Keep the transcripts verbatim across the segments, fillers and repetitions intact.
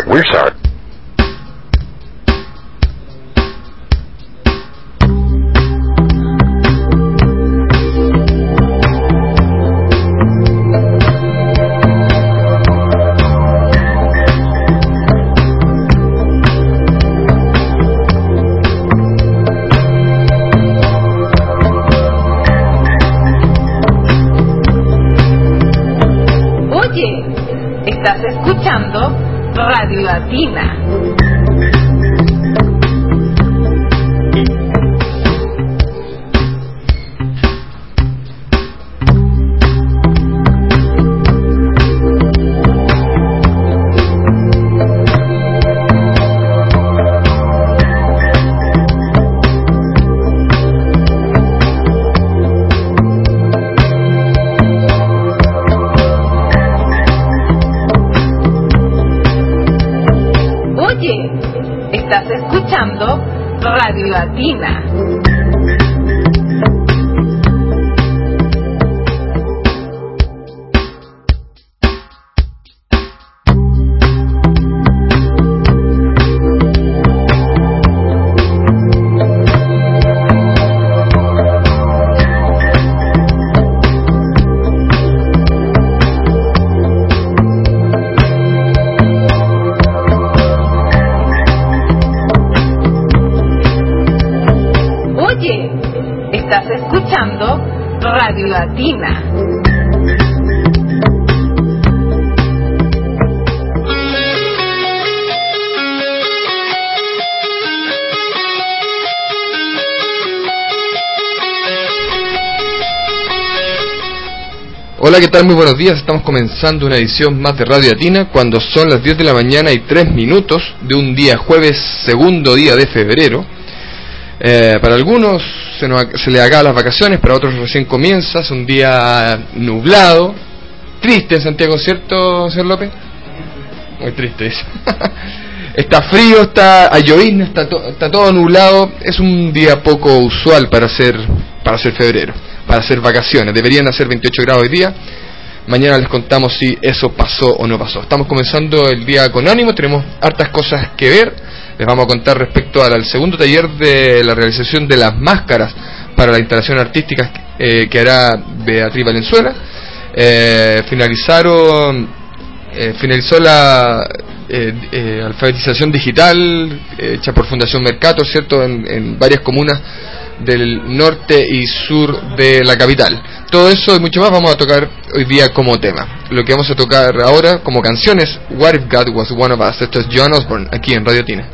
We're sorry. Estás escuchando Radio Latina. Estás escuchando Radio Latina. Estás escuchando Radio Latina. Hola, ¿qué tal? Muy buenos días. Estamos comenzando una edición más de Radio Latina cuando son las diez de la mañana y tres minutos de un día jueves, segundo día de febrero. Eh, para algunos se, nos, se les acaban las vacaciones, para otros recién comienza. Es un día nublado, triste en Santiago, ¿cierto, señor López? Muy triste eso. Está frío, está a llovizna, está, to, está todo nublado. Es un día poco usual para ser, para ser febrero, para hacer vacaciones. Deberían hacer veintiocho grados hoy día. Mañana les contamos si eso pasó o no pasó. Estamos comenzando el día con ánimo, tenemos hartas cosas que ver. Les vamos a contar respecto al, al segundo taller de la realización de las máscaras para la instalación artística eh, que hará Beatriz Valenzuela. Eh, finalizaron, eh, finalizó la eh, eh, alfabetización digital eh, hecha por Fundación Mercator, ¿cierto? En, en varias comunas del norte y sur de la capital. Todo eso y mucho más vamos a tocar hoy día como tema. Lo que vamos a tocar ahora como canción es What If God Was One of Us. Esto es Joan Osborne aquí en Radio Tina.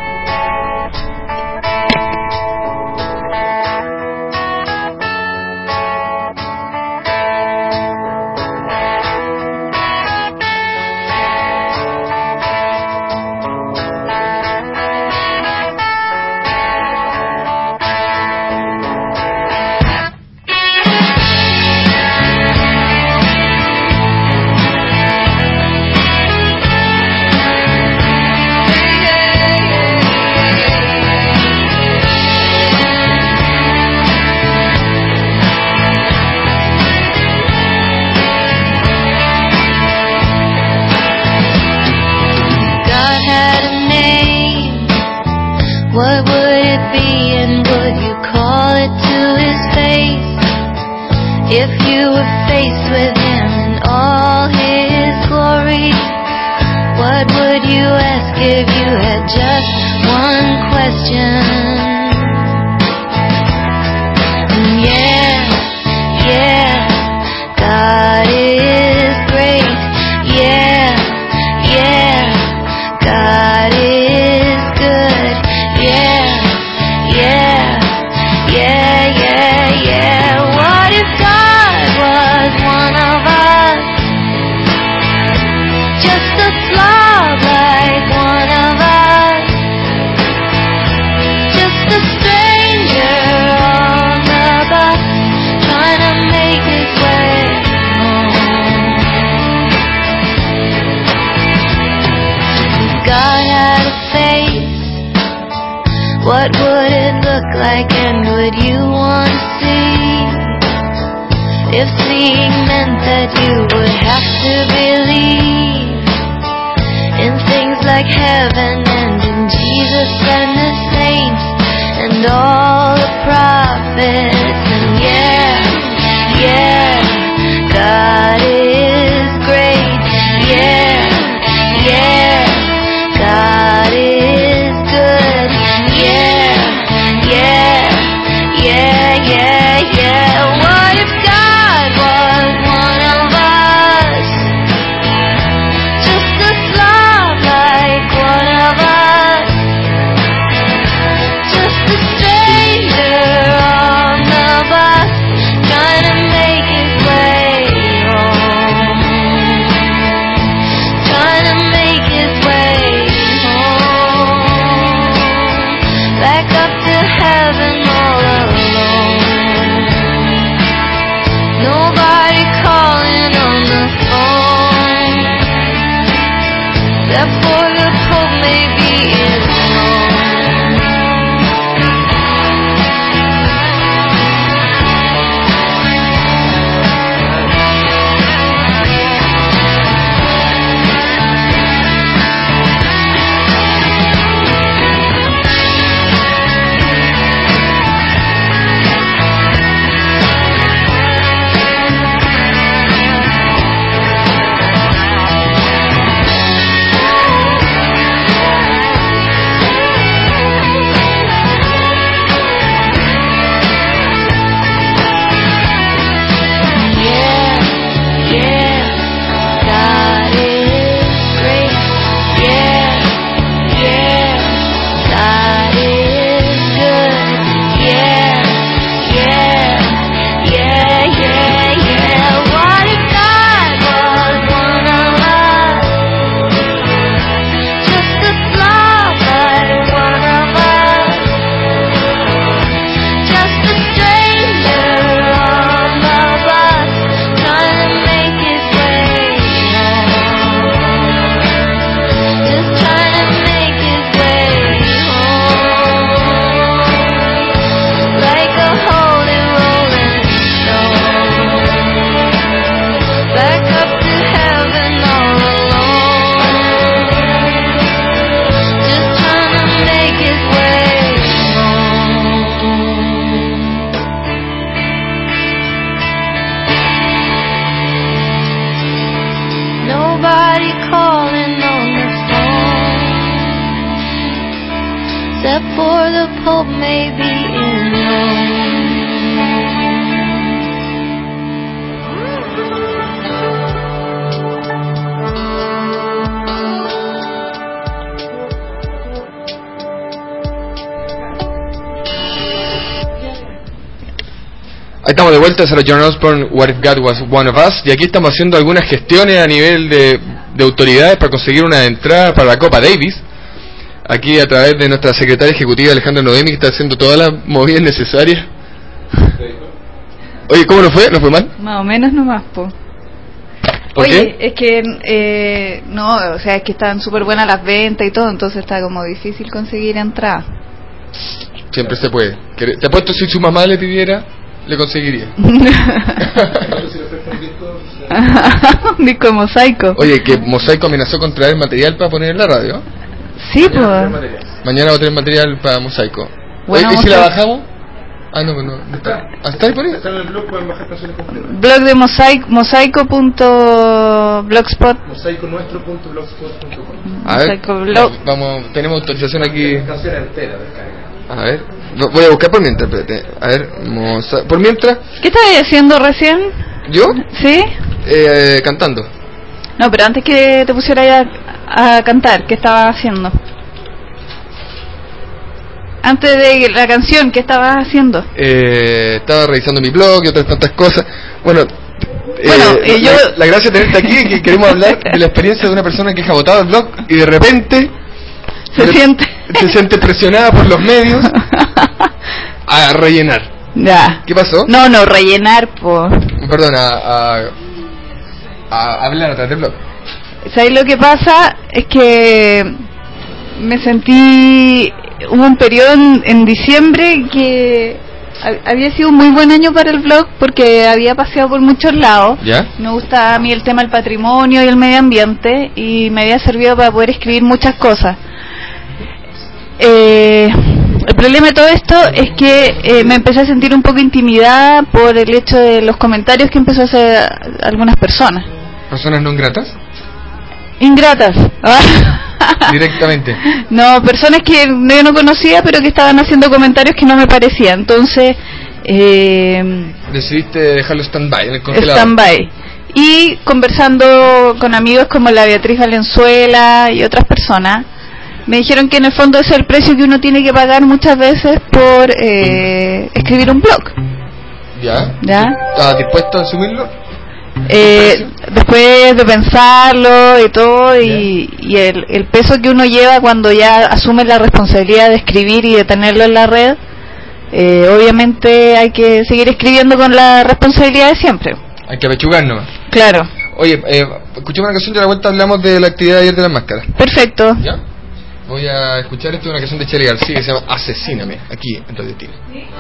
What would it look like and would you want to see? If seeing meant that you would have to believe in things like heaven and in Jesus and the saints and all the prophets. And yeah, yeah, God is great. Yeah, yeah, God is good. Yeah, yeah, yeah, yeah, yeah. What if God was one of us? Just a slob like one of us. Just a stranger on the bus, trying to make his way home. Trying to make his way home. Back up to heaven all alone. Nobody calling on the phone. Therefore the Pope maybe is wrong. Nobody calling on the phone, except for the Pope maybe in Rome. Ahí estamos de vuelta, será John Osborne, What If God Was One of Us, y aquí estamos haciendo algunas gestiones a nivel de, de autoridades para conseguir una entrada para la Copa Davis, aquí a través de nuestra secretaria ejecutiva Alejandra Noemi, que está haciendo todas las movidas necesarias. Oye, ¿cómo nos fue? ¿Nos fue mal? Más o menos nomás, po. ¿Por Oye, qué? es que, eh, no, o sea, es que están súper buenas las ventas y todo, entonces está como difícil conseguir entrada. Siempre se puede. Te apuesto, si su mamá le pidiera, le conseguiría. Un disco de Mosaico. Oye, que Mosaico amenazó con traer material para poner en la radio. Sí, pues. Mañana va a tener material para Mosaico. Bueno, Oye, ¿y si Mosaico. la bajamos? Ah, no, no, no está. Ah, ¿está ahí por ahí? Está en el blog, pueden bajar canciones completas. Blog de Mosaico, mosaico.blogspot. mosaico nuestro punto blogspot punto com. A ver, Mosaico blog. vamos, tenemos autorización aquí. Canción entera descarga. A ver, vo- voy a buscar por mientras, espérate. A ver, mosa- por mientras, ¿Qué estabas haciendo recién? yo, ¿Sí? eh, cantando. No, pero antes que te pusieras a, a cantar, ¿qué estabas haciendo? Antes de la canción, ¿qué estabas haciendo? Eh, estaba revisando mi blog y otras tantas cosas. Bueno, Bueno, eh, eh, yo- la, la gracia de tenerte aquí es que queremos hablar de la experiencia de una persona que ha votado el blog y de repente Se de- siente. se siente presionada por los medios a rellenar. Ya. ¿Qué pasó? No, no, rellenar, po. Perdón, a, a, a hablar a través del blog. ¿Sabes lo que pasa? Es que me sentí... Hubo un periodo en, en diciembre que ha- había sido un muy buen año para el blog porque había paseado por muchos lados. ¿Ya? Me gusta a mí el tema del patrimonio y el medio ambiente y me había servido para poder escribir muchas cosas. Eh, el problema de todo esto es que eh, me empecé a sentir un poco intimidada por el hecho de los comentarios que empezó a hacer algunas personas. ¿Personas no gratas? Ingratas. Directamente. No, personas que yo no conocía pero que estaban haciendo comentarios que no me parecían. Entonces, eh, Decidiste dejarlo stand-by en el congelador. stand-by. Y conversando con amigos como la Beatriz Valenzuela y otras personas, me dijeron que en el fondo ese es el precio que uno tiene que pagar muchas veces por eh, escribir un blog. ¿Ya? ¿Ya? ¿Estás dispuesto a asumirlo? Eh, después de pensarlo y todo y, y el, el peso que uno lleva cuando ya asume la responsabilidad de escribir y de tenerlo en la red, eh, obviamente hay que seguir escribiendo con la responsabilidad de siempre. Hay que apechugar nomás. Claro. Oye, eh, escuchemos una canción y a la vuelta hablamos de la actividad de ayer de las máscaras. Perfecto. ¿Ya? Voy a escuchar esto de una canción de Charly García que se llama Asesíname, aquí en Radio Tina.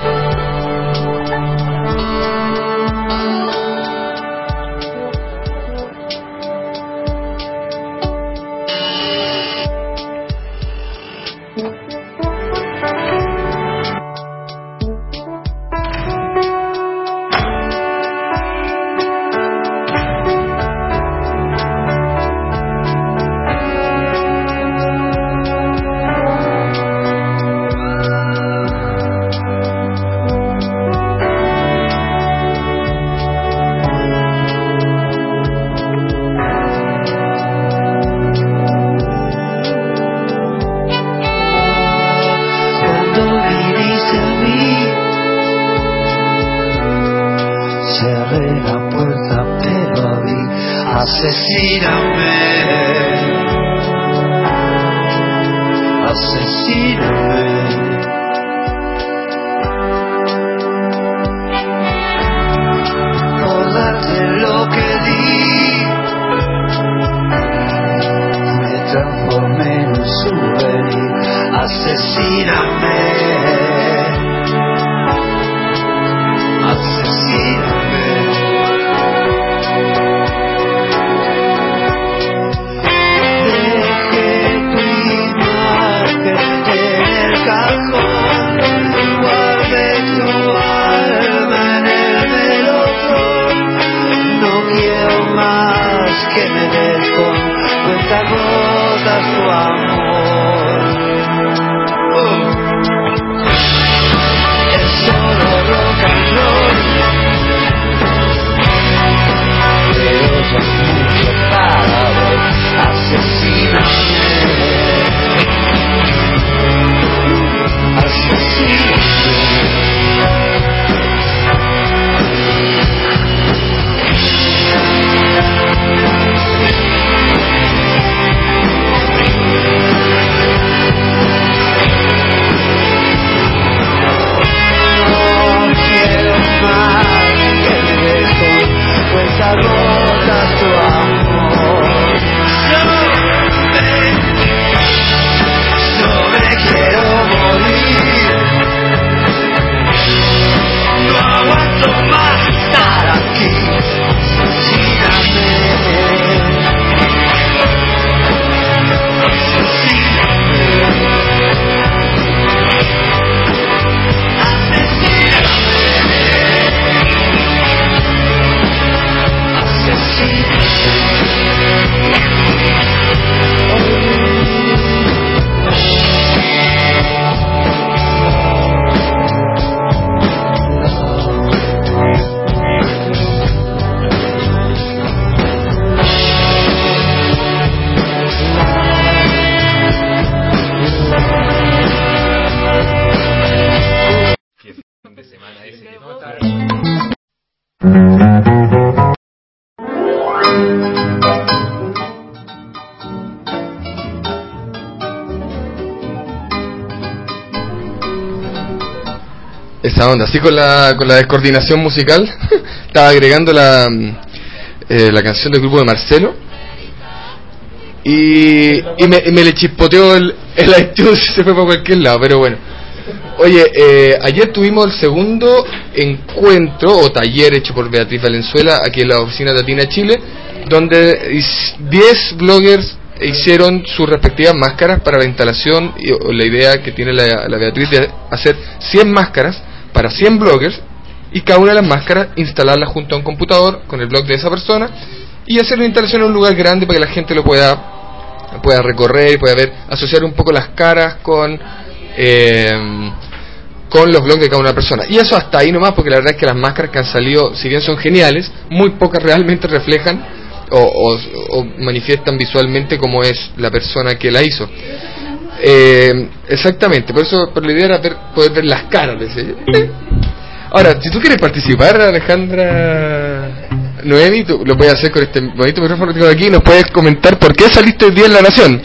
Esa onda, así con la con la descoordinación musical. Estaba agregando la eh, la canción del grupo de Marcelo y, y, me, y me le chispoteó el, el iTunes y se fue para cualquier lado, pero bueno, Oye, eh, ayer tuvimos el segundo encuentro o taller hecho por Beatriz Valenzuela aquí en la oficina de Atina Chile, donde diez bloggers hicieron sus respectivas máscaras para la instalación y o la idea que tiene la, la Beatriz de hacer cien máscaras para cien bloggers y cada una de las máscaras instalarlas junto a un computador con el blog de esa persona y hacer una instalación en un lugar grande para que la gente lo pueda pueda recorrer, pueda ver, asociar un poco las caras con eh, con los blogs de cada una persona. Y eso hasta ahí nomás, porque la verdad es que las máscaras que han salido, si bien son geniales, muy pocas realmente reflejan o, o, o manifiestan visualmente cómo es la persona que la hizo. Eh, exactamente, por eso por la idea era ver, poder ver las caras de ese. Ahora, si tú quieres participar, Alejandra Noemi, tú lo puedes hacer con este bonito micrófono que tengo aquí, nos puedes comentar por qué saliste hoy día en La Nación.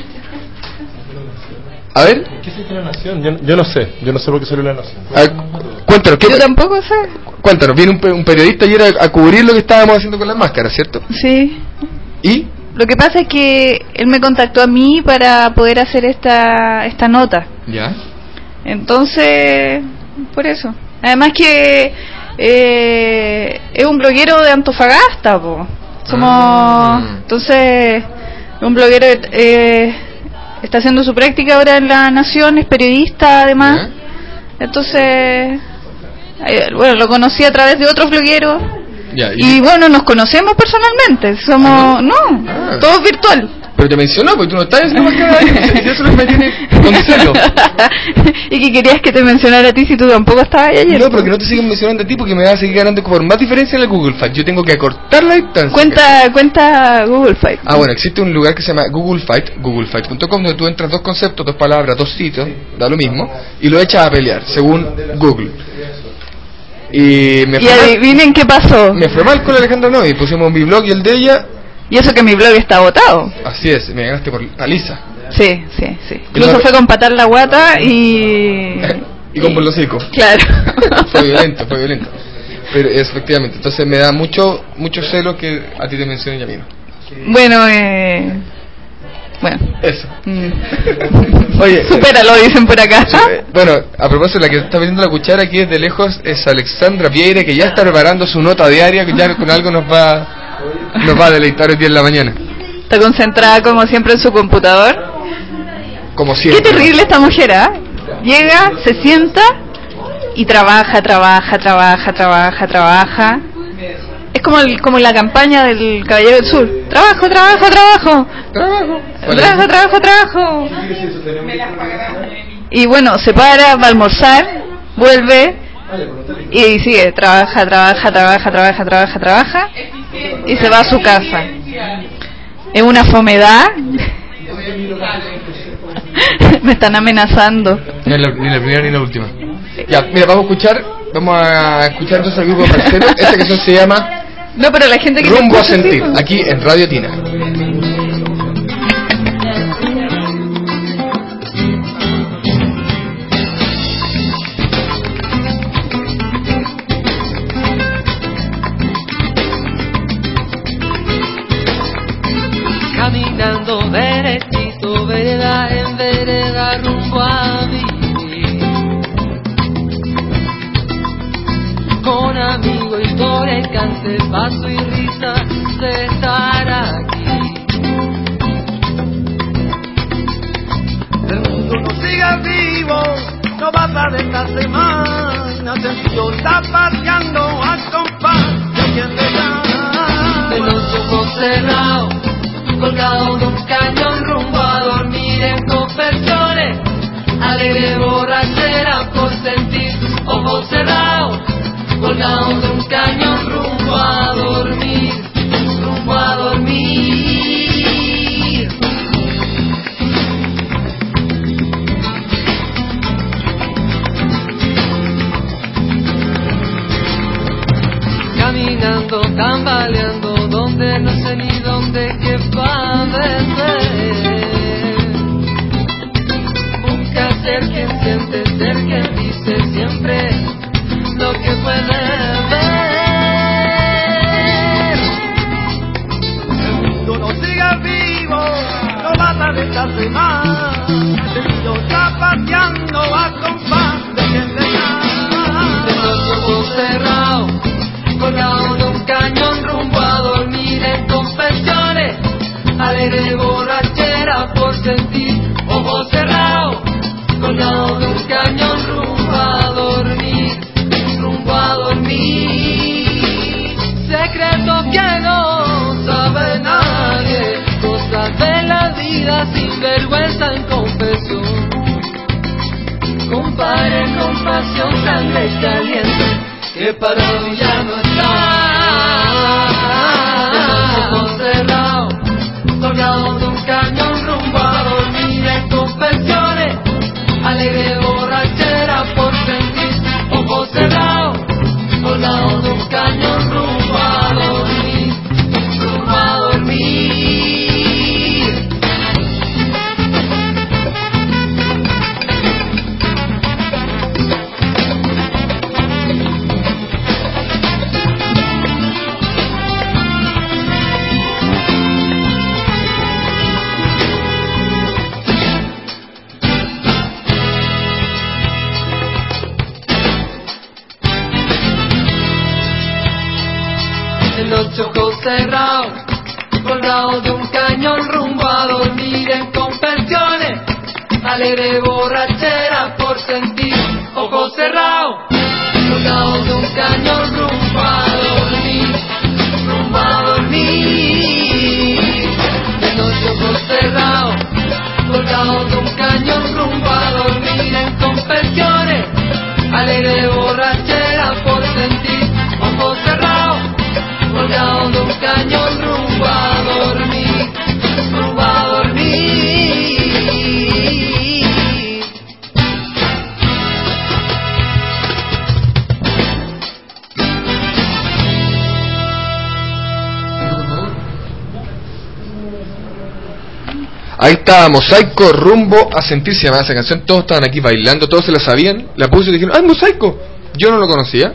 A ver. ¿Qué es La Nación? Yo, yo no sé, yo no sé por qué salió La Nación. A ver, cuéntanos. ¿qué Yo tampoco sé. Cuéntanos, viene un, un periodista ayer a, a cubrir lo que estábamos haciendo con las máscaras, ¿cierto? Sí. ¿Y? Lo que pasa es que él me contactó a mí para poder hacer esta esta nota. Ya. Entonces, por eso. Además que eh, es un bloguero de Antofagasta, po. Somos, Ah. entonces, un bloguero eh, está haciendo su práctica ahora en La Nación, es periodista además. Ya. Entonces, eh, bueno, lo conocí a través de otros blogueros. Ya, Y bueno, nos conocemos personalmente, somos, ¿Ah, no, no? Ah. todo virtual. Pero te mencionó, porque tú no estás haciendo máscara ahí, y eso es lo que me tiene con celo. Y que querías que te mencionara a ti si tú tampoco estabas ahí ayer. No, pero que no te siguen mencionando a ti porque me vas a seguir ganando por más diferencia en el Google Fight. Yo tengo que acortar la distancia. Cuenta, cuenta Google Fight. Ah, bueno, existe un lugar que se llama Google Fight, google fight punto com, donde tú entras dos conceptos, dos palabras, dos sitios, da lo mismo, y lo echas a pelear, según Google. Y me Y fue, mal, adivinen qué pasó. me fue mal con Alejandra Novi, pusimos mi blog y el de ella, Y eso que mi blog está botado. así es, me ganaste por paliza. Sí, sí, sí. Incluso no- fue con patar la guata y... Y con por los hocico. Claro. Fue violento, fue violento. Pero es, efectivamente, entonces me da mucho mucho celo que a ti te mencionen y a mí no. Bueno, eh... Bueno. Eso. Mm. Oye, Supéralo, dicen por acá. Eh, bueno, a propósito, la que está pidiendo la cuchara aquí desde lejos es Alexandra Vieira, que ya está preparando su nota diaria, que ya con algo nos va nos va a deleitar hoy día en la mañana. Está concentrada como siempre en su computador. Como Qué siempre. terrible esta mujer, ¿ah? Llega, se sienta y trabaja, trabaja, trabaja, trabaja, trabaja. Es como el, como la campaña del Caballero del Sur. Trabajo, trabajo, trabajo. Trabajo. Trabajo, trabajo, trabajo. Y bueno, se para, va a almorzar, vuelve y sigue, trabaja, trabaja, trabaja, trabaja, trabaja, trabaja y se va a su casa. Es una fomedad. Me están amenazando. Ni la, ni la primera ni la última. Ya, mira, vamos a escuchar, vamos a escuchar entonces al grupo parcero. Esta canción se llama No, pero la gente que Rumbo me a escucha, Sentir, sí, aquí en Radio Tina. Caminando derechito, vereda en vereda, rumbo a vivir. Con amigo, historia y cante, paso y risa de estar aquí. El mundo no sigue vivo, no pasa de esta semana. Sencillo está paseando al compás de quien le llama. De los ojos cerrados, colgado de un cañón, rumbo a dormir en confesiones. Alegre borrachera por sentir, ojos cerrados, colgado de un cañón, rumbo a dormir, rumbo a dormir. Caminando, tambaleando, donde no sé ni dónde quepa beber. Busca ser quien siente, ser quien dice siempre lo que puede ver. El mundo no sigue vivo, no pasa de esta semana. Sencillo está paseando al compás alegre borrachera por sentir, ojos cerrados, colgado de un cañón rumbo a dormir, rumbo a dormir. Secretos que no sabe nadie, cosas de la vida sin vergüenza en confesión. Compadre, compasión, sangre caliente, que para mí ya no está. Ojos cerrados, colgados de un cañón rumbo a dormir en confesiones, alegre borrachera por sentir, ojos cerrados, colgados de un cañón rumbo a dormir, rumbo a dormir. Los ojos cerrados, colgados de un cañón rumbo a dormir en confesiones, alegre borrachera por sentir, ojos cerrados, colgados de un cañón rumbo a dormir, rumbo a dormir. De los ojos cerrados, colgados de un cañón rumbo a dormir en confesiones, alegre borrachera por sentir, ojos cerrados, colgado de un cañón rumbo a dormir, rumbo a dormir. Ahí está Mosaico, rumbo a sentirse, llamada esa canción. Todos estaban aquí bailando, todos se la sabían. La puse y dijeron, ¡ah, Mosaico! Yo no lo conocía.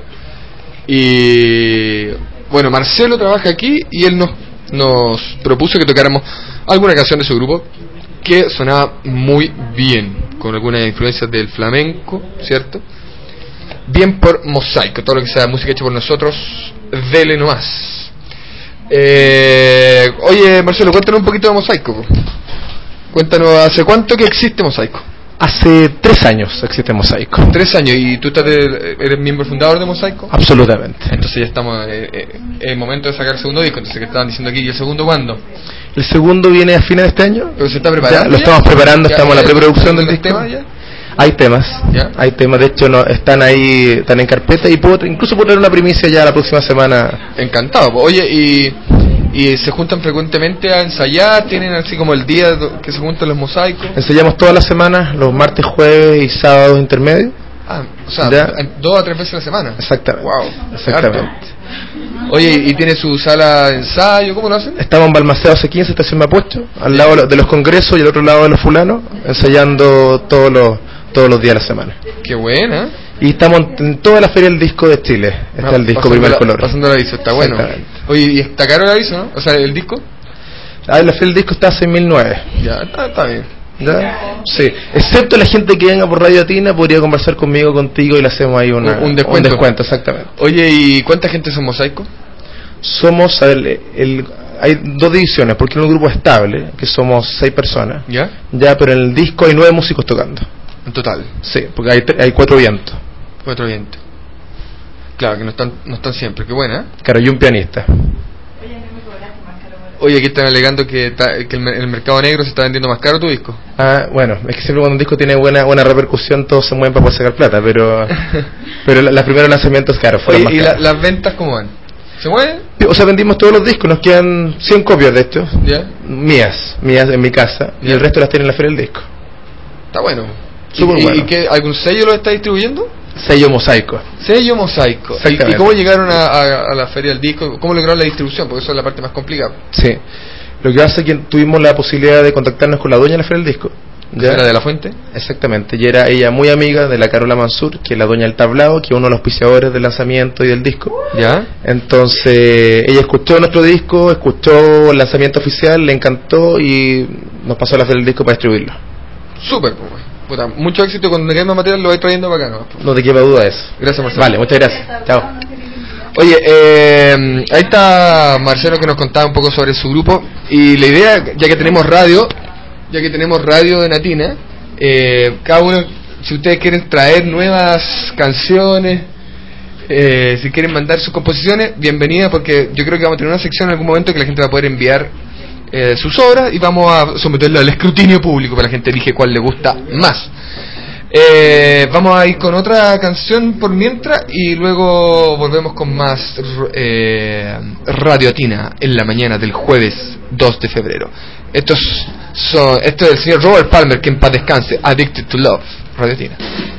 Y bueno, Marcelo trabaja aquí y él nos, nos propuso que tocáramos alguna canción de su grupo que sonaba muy bien, con algunas influencias del flamenco, ¿cierto? Bien por Mosaico, todo lo que sea música hecha por nosotros, dele nomás. Eh, oye, Marcelo, cuéntanos un poquito de Mosaico. Cuéntanos, ¿hace cuánto que existe Mosaico? Hace tres años existe Mosaico. Tres años, ¿y tú estás de, eres miembro fundador de Mosaico? Absolutamente. Entonces ya estamos eh, eh, en el momento de sacar el segundo disco. Entonces, ¿qué estaban diciendo aquí? ¿Y el segundo cuándo? El segundo viene a fines de este año. ¿Pero se está preparando? Ya, lo estamos preparando, ¿Ya, estamos en la ya, preproducción del ¿los disco. temas ya? Hay temas, ¿Ya? hay temas, de hecho no, están ahí, están en carpeta y puedo, incluso puedo tener una primicia ya la próxima semana. Encantado. Oye, y, y se juntan frecuentemente a ensayar, tienen así como el día que se juntan los mosaicos. Ensayamos todas las semanas, los martes, jueves y sábados intermedios. Ah, o sea, ¿Ya? dos a tres veces a la semana. Exactamente. Wow, exactamente. Oye, ¿y tiene su sala de ensayo? ¿Cómo lo hacen? Estamos en Balmaceda C quince, estación Mapocho, al lado de los congresos y al otro lado de los fulanos, ensayando todos los todos los días de la semana. Qué buena. Y estamos en toda la feria del disco de Chile. Está Ah, el disco pasando Primer la, Color. Pasando el aviso, está bueno. Oye, ¿y está caro el aviso, no? O sea, el disco. Ah, la feria del disco está a seis mil nueve. Ya, está, está bien. ¿Ya? Sí, excepto la gente que venga por Radio Latina podría conversar conmigo, contigo y le hacemos ahí una, un, un descuento. Un descuento, exactamente. Oye, ¿y cuánta gente son Mosaico? Somos, a ver, el, el, hay dos divisiones, porque es un grupo estable, que somos seis personas. ¿Ya? Ya, pero en el disco hay nueve músicos tocando. En total. Sí, porque hay, hay cuatro vientos. Cuatro vientos. Claro, que no están, no están siempre, qué buena, ¿eh? Claro, y un pianista. Oye, aquí están alegando que, ta, que el, el mercado negro se está vendiendo más caro tu disco. Ah, bueno, es que siempre cuando un disco tiene buena buena repercusión todos se mueven para poder sacar plata, pero pero los primeros lanzamientos, claro, fueron Oye, más ¿y caros. la, las ventas cómo van? ¿Se mueven? O sea, vendimos todos los discos, nos quedan cien copias de estos. ¿Ya? Mías, mías en mi casa, ¿Ya? y el resto las tiene en la feria del disco. Está bueno. Súper ¿Y, bueno. ¿Y qué, algún sello lo está distribuyendo? Sello Mosaico. Sello Mosaico. ¿Y, ¿Y cómo llegaron a, a, a la feria del disco? ¿Cómo lograron la distribución? Porque eso es la parte más complicada. Sí. Lo que pasa es que tuvimos la posibilidad de contactarnos con la dueña de la feria del disco. ¿Ya? ¿Era de la Fuente? Exactamente, y era ella muy amiga de la Carola Mansur, que es la dueña del tablao, que es uno de los auspiciadores del lanzamiento y del disco. ¿Ya? Entonces ella escuchó nuestro disco, escuchó el lanzamiento oficial, le encantó y nos pasó a la feria del disco para distribuirlo. Súper, pues. Puta, mucho éxito, cuando tengas más material lo vais trayendo para acá, ¿no? No te quepa duda de eso. Gracias, Marcelo. Vale, muchas gracias. Chao. Oye, eh, ahí está Marcelo que nos contaba un poco sobre su grupo. Y la idea, ya que tenemos radio, ya que tenemos radio de Natina, eh, cada uno, si ustedes quieren traer nuevas canciones, eh, si quieren mandar sus composiciones, bienvenida, porque yo creo que vamos a tener una sección en algún momento que la gente va a poder enviar eh, sus obras y vamos a someterla al escrutinio público para que la gente elige cuál le gusta más. Eh, vamos a ir con otra canción por mientras y luego volvemos con más eh, Radio Atina en la mañana del jueves dos de febrero. Estos son, esto es el señor Robert Palmer, que en paz descanse. Addicted to Love, Radio Atina.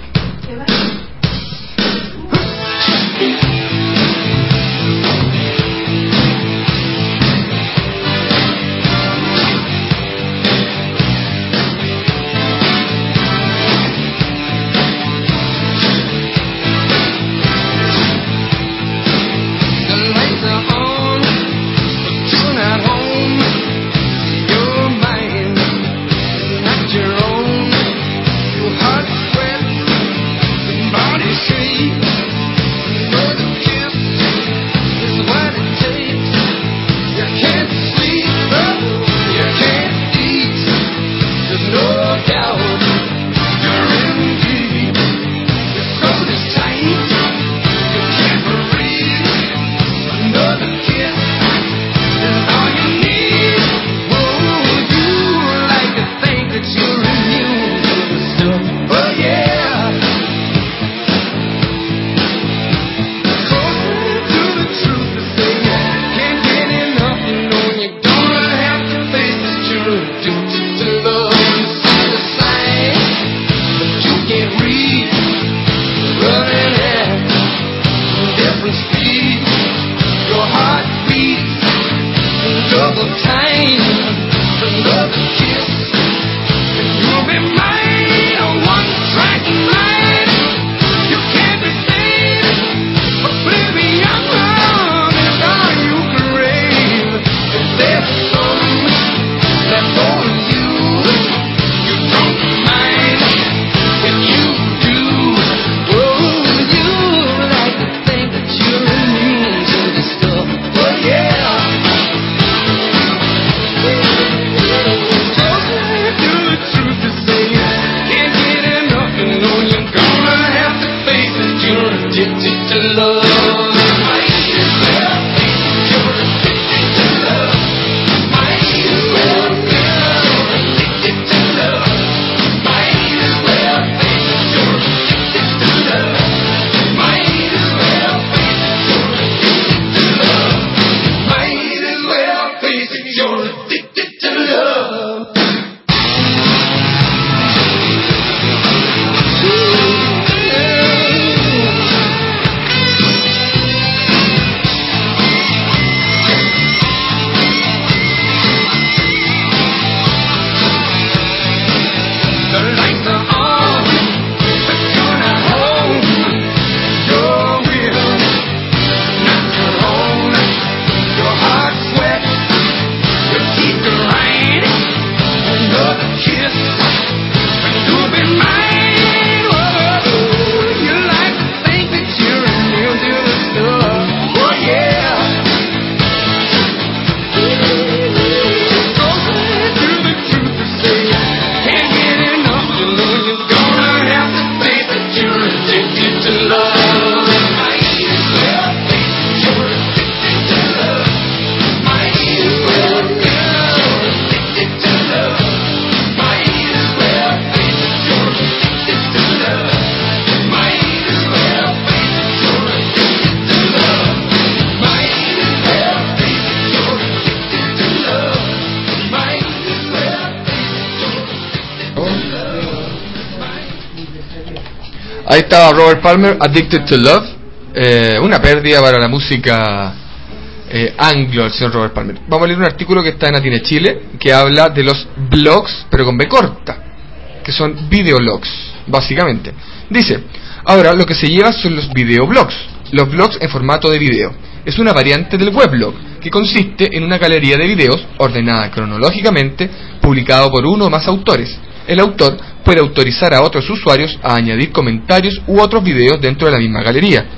Ahí estaba Robert Palmer, Addicted to Love, eh, una pérdida para la música eh, anglo, el señor Robert Palmer. Vamos a leer un artículo que está en Atine Chile, que habla de los blogs, pero con B corta, que son videologs, básicamente. Dice, ahora lo que se lleva son los videoblogs, los blogs en formato de video. Es una variante del weblog, que consiste en una galería de videos ordenada cronológicamente, publicado por uno o más autores. El autor puede autorizar a otros usuarios a añadir comentarios u otros videos dentro de la misma galería.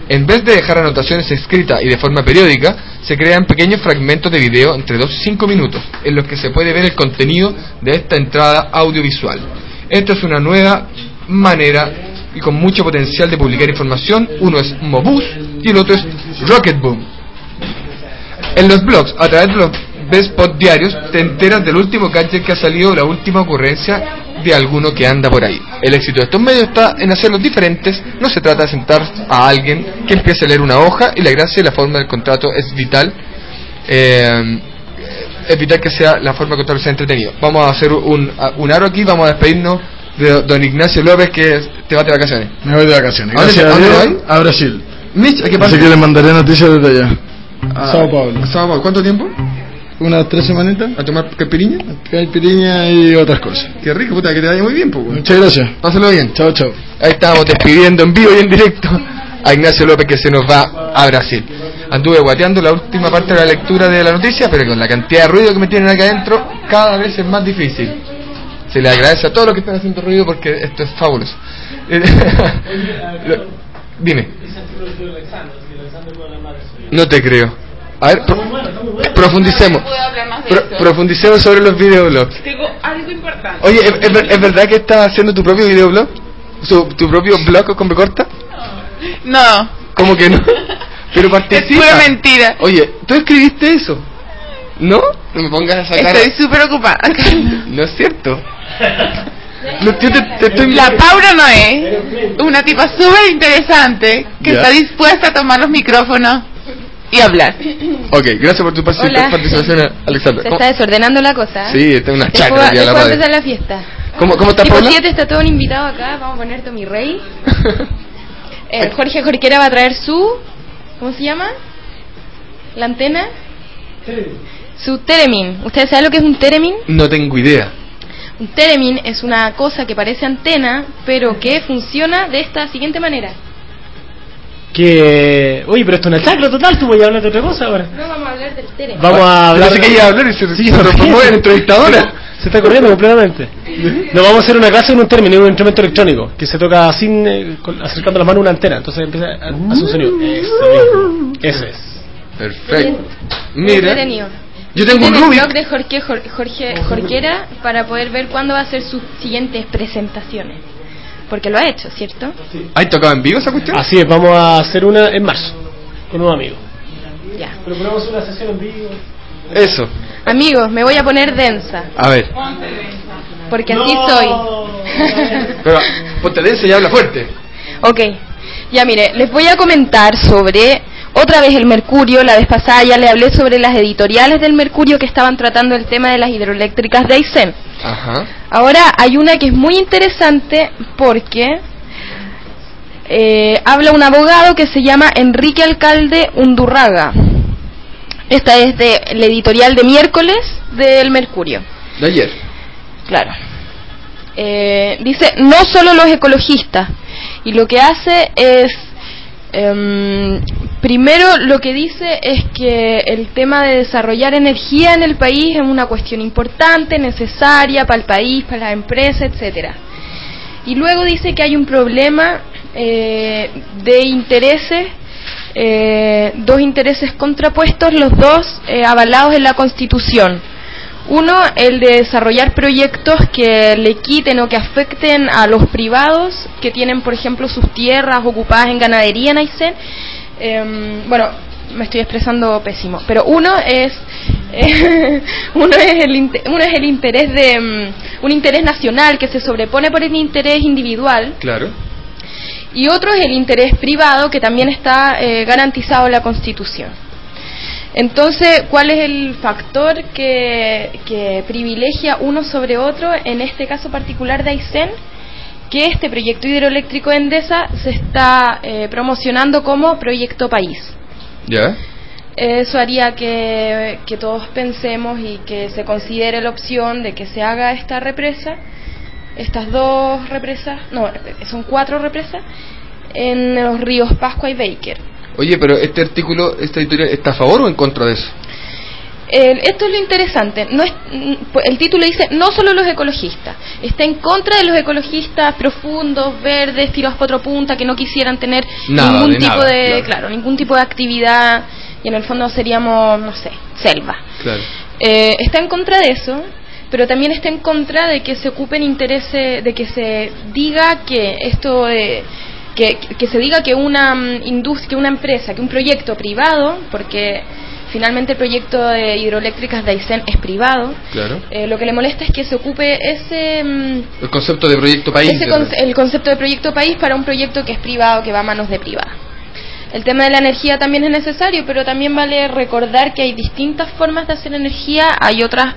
En vez de dejar anotaciones escritas y de forma periódica, se crean pequeños fragmentos de video entre dos y cinco minutos, en los que se puede ver el contenido de esta entrada audiovisual. Esta es una nueva manera y con mucho potencial de publicar información. Uno es Mobus y el otro es Rocket Boom. En los blogs, a través de los Bespot diarios, te enteras del último gadget que ha salido, la última ocurrencia de alguno que anda por ahí. El éxito de estos medios está en hacerlos diferentes. No se trata de sentar a alguien que empiece a leer una hoja, y la gracia y la forma del contrato es vital. Eh, es vital que sea la forma del contrato sea entretenido. Vamos a hacer un, un aro aquí, vamos a despedirnos de don Ignacio López, que te vas de vacaciones. Me voy de vacaciones. ¿A dónde, Gracias ¿a dónde a, voy? a Brasil. Mitch, ¿a qué parte? Así que les mandaré noticias desde allá. A Sao Paulo. Sao Paulo. ¿Cuánto tiempo? Unas tres semanitas. ¿A tomar caipiriña? Caipiriña y otras cosas. Qué rico, puta, que te vaya muy bien, pues. Muchas gracias. Pásalo bien. Chao, chao. Ahí estábamos despidiendo en vivo y en directo a Ignacio López, que se nos va a Brasil. Anduve guateando la última parte de la lectura de la noticia, pero con la cantidad de ruido que me tienen acá adentro, cada vez es más difícil. Se le agradece a todos los que están haciendo ruido, porque esto es fabuloso. Dime. No te creo. A ver, pro, profundicemos. Pro, profundicemos sobre los videoblogs. Tengo algo importante. Oye, ¿es, es, ¿es verdad que estás haciendo tu propio videoblog? ¿Su, ¿Tu propio blog con B corta? No. ¿Cómo que no? Pero participa. Es pura mentira. Oye, ¿tú escribiste eso? ¿No? No me pongas a sacar. Estoy súper ocupada. No es cierto. No, yo te, te estoy... La Paula no es una tipa súper interesante que ¿Ya? está dispuesta a tomar los micrófonos y hablar. Ok, gracias por tu participa- Hola. participación, Alexandra. Se ¿Cómo? está desordenando la cosa. Sí, está una Después, chacra aquí a la después radio. empezar la fiesta. ¿Cómo, cómo estás, Tipo Paula? siete está todo un invitado acá. Vamos a poner Tommy Rey. Eh, Jorge Jorquera va a traer su... ¿Cómo se llama? ¿La antena? Su Teremin. ¿Ustedes saben lo que es un Teremin? No tengo idea. Un Teremin es una cosa que parece antena, pero que funciona de esta siguiente manera. Que... Oye, pero esto es una chacra total, tú voy a hablar de otra cosa ahora. No vamos a hablar del Teremin. Vamos a hablar... Yo pensé que iba a hablar y se, Sí, se transformó en entrevistadora. Se está corriendo completamente. Nos vamos a hacer una clase en un término, un instrumento electrónico, que se toca sin eh, con- acercando la mano a una antena, entonces empieza a, a hacer un sonido. Eso mismo. Ese es. Perfecto. Muy Mira, entretenido. yo tengo un Tiene el Rubik. blog de Jorge, Jorge, Jorge Jorquera para poder ver cuándo va a hacer sus siguientes presentaciones. Porque lo ha hecho, ¿cierto? ¿Hay tocado en vivo esa cuestión? Así es, vamos a hacer una en marzo, con un amigo. Ya. Pero ponemos una sesión en vivo. Eso. Amigos, me voy a poner densa, A ver. porque así soy. Pero ponte densa y habla fuerte. Ok, ya mire, les voy a comentar sobre, otra vez el Mercurio. La vez pasada ya le hablé sobre las editoriales del Mercurio que estaban tratando el tema de las hidroeléctricas de Aysén. Ajá. Ahora hay una que es muy interesante porque eh, habla un abogado que se llama Enrique Alcalde Undurraga. Esta es de la editorial de miércoles del Mercurio. De ayer. Claro. Eh, dice, no solo los ecologistas. Y lo que hace es, em, primero lo que dice es que el tema de desarrollar energía en el país es una cuestión importante, necesaria para el país, para las empresas, etcétera. Y luego dice que hay un problema eh, de intereses, eh, dos intereses contrapuestos, los dos eh, avalados en la Constitución. Uno, el de desarrollar proyectos que le quiten o que afecten a los privados que tienen, por ejemplo, sus tierras ocupadas en ganadería en Aysén. Eh, bueno, me estoy expresando pésimo, pero uno es eh, uno es el inte- uno es el interés de um, un interés nacional que se sobrepone por el interés individual. Claro. Y otro es el interés privado que también está eh, garantizado en la Constitución. Entonces, ¿cuál es el factor que, que privilegia uno sobre otro en este caso particular de Aysén? Que este proyecto hidroeléctrico de Endesa se está eh, promocionando como proyecto país. ¿Ya? Eso haría que, que todos pensemos y que se considere la opción de que se haga esta represa, estas dos represas, no, son cuatro represas, en los ríos Pascua y Baker. Oye, pero este artículo, esta editorial, ¿está a favor o en contra de eso? Eh, esto es lo interesante. No es, el título dice no solo los ecologistas. Está en contra de los ecologistas profundos, verdes, tirados para otra punta, que no quisieran tener Nada, ningún de tipo nada, de, claro. claro, ningún tipo de actividad, y en el fondo seríamos, no sé, selva. Claro. Eh, está en contra de eso, pero también está en contra de que se ocupen intereses, de que se diga que esto de que, que se diga que una industria, que una empresa, que un proyecto privado, porque finalmente el proyecto de hidroeléctricas de Aysén es privado. Claro. Eh, lo que le molesta es que se ocupe ese el concepto de proyecto país. ese con, el concepto de proyecto país para un proyecto que es privado, que va a manos de privada. El tema de la energía también es necesario, pero también vale recordar que hay distintas formas de hacer energía. Hay otras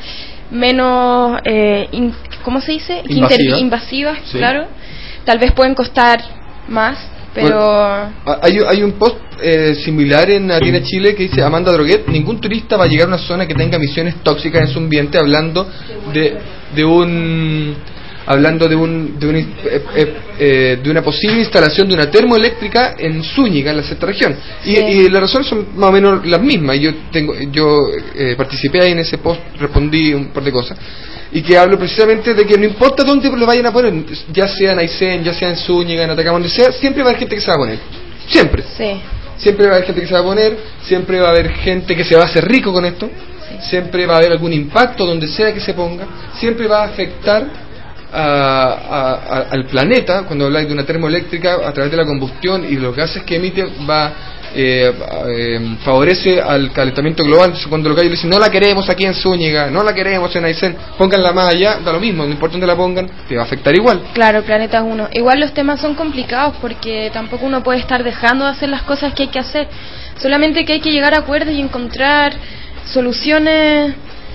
menos, eh, in, ¿cómo se dice? Invasiva. Inter, invasivas, Sí. claro. Tal vez pueden costar más, pero... Bueno, hay, hay un post eh, similar en Arena Chile que dice Amanda Droguet: ningún turista va a llegar a una zona que tenga emisiones tóxicas en su ambiente, hablando de, de un hablando de un de, un, eh, eh, eh, de una posible instalación de una termoeléctrica en Zúñiga, en la sexta región. Y, Sí. y las razones son más o menos las mismas. Yo tengo yo eh, participé ahí en ese post, respondí un par de cosas, y que hablo precisamente de que no importa dónde lo vayan a poner, ya sea en Aysén, ya sea en Zúñiga, en Atacama, donde sea, siempre va a haber gente que se va a poner. Siempre. Sí. Siempre va a haber gente que se va a poner, siempre va a haber gente que se va a hacer rico con esto, sí. Siempre va a haber algún impacto donde sea que se ponga, siempre va a afectar a, a, a, al planeta. Cuando habláis de una termoeléctrica, a través de la combustión y los gases que emite, va eh, eh, favorece al calentamiento global. Entonces, cuando los gallos dicen no la queremos aquí en Zúñiga, no la queremos en Aysén, pónganla más allá, da lo mismo, no importa dónde la pongan, te va a afectar igual. Claro, planeta uno. Igual los temas son complicados porque tampoco uno puede estar dejando de hacer las cosas que hay que hacer. Solamente que hay que llegar a acuerdos y encontrar soluciones,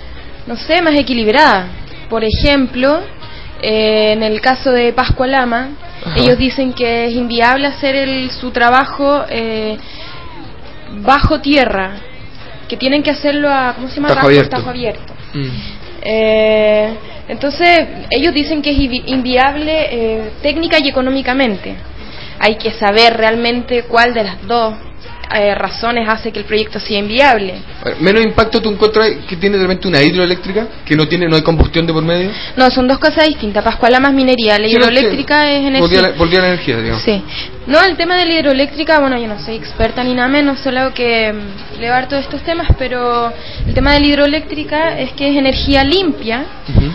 no sé, más equilibradas. Por ejemplo, eh, en el caso de Pascualama, ajá, ellos dicen que es inviable hacer el, su trabajo eh, bajo tierra, que tienen que hacerlo a, ¿cómo se llama? Tajo abierto. Tajo abierto. Mm. Eh, entonces, ellos dicen que es inviable eh, técnica y económicamente. Hay que saber realmente cuál de las dos eh, razones hace que el proyecto sea inviable. Menos impacto tú encuentras que tiene realmente una hidroeléctrica, que no tiene no hay combustión de por medio. No, son dos cosas distintas. Pascualama es minería, la hidroeléctrica es energía. Volvía a la, volvía a la energía, digamos. Sí. No, el tema de la hidroeléctrica, bueno, yo no soy experta ni nada menos, solo que um, leo harto de estos temas, pero el tema de la hidroeléctrica es que es energía limpia. Uh-huh.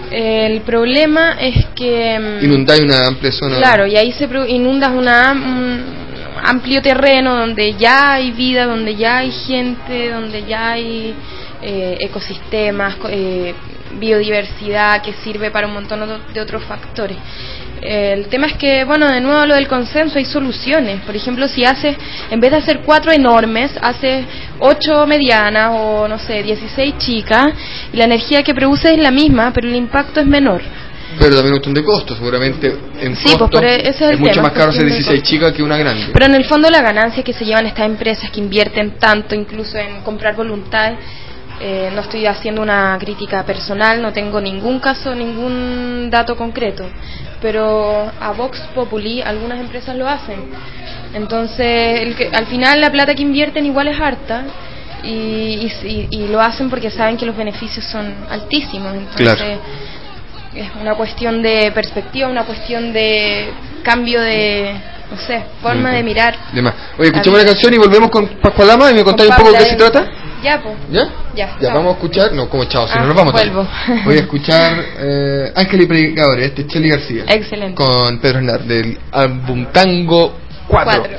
El problema es que inundáis una amplia zona. Claro, y ahí se inundas una un amplio terreno donde ya hay vida, donde ya hay gente, donde ya hay eh, ecosistemas, eh, biodiversidad que sirve para un montón de otros factores. Eh, el tema es que, bueno, de nuevo lo del consenso, hay soluciones. Por ejemplo, si haces, en vez de hacer cuatro enormes, haces ocho medianas o, no sé, dieciséis chicas, y la energía que produces es la misma, pero el impacto es menor. Pero también un montón de costos, seguramente en sí, costo, pues ese es, el es mucho tema, más caro hacer dieciséis chicas que una grande. Pero en el fondo la ganancia que se llevan estas empresas que invierten tanto, incluso en comprar voluntad, eh, no estoy haciendo una crítica personal, no tengo ningún caso, ningún dato concreto, pero a Vox Populi algunas empresas lo hacen. Entonces, el que, al final la plata que invierten igual es harta. Y, y, y lo hacen porque saben que los beneficios son altísimos. Entonces, claro, es una cuestión de perspectiva, una cuestión de cambio de, no sé, forma de mirar. De más. Oye, escuchamos la canción y volvemos con Pascualama y me contáis un poco de qué se trata. Ya, pues. ¿Ya? Ya, ya vamos a escuchar, no, como chao, si ah, no nos vamos vuelvo. a Voy a escuchar eh, Ángel y Predicadores, este Chely García. Excelente. Con Pedro Aznar, del álbum Tango cuatro. cuatro.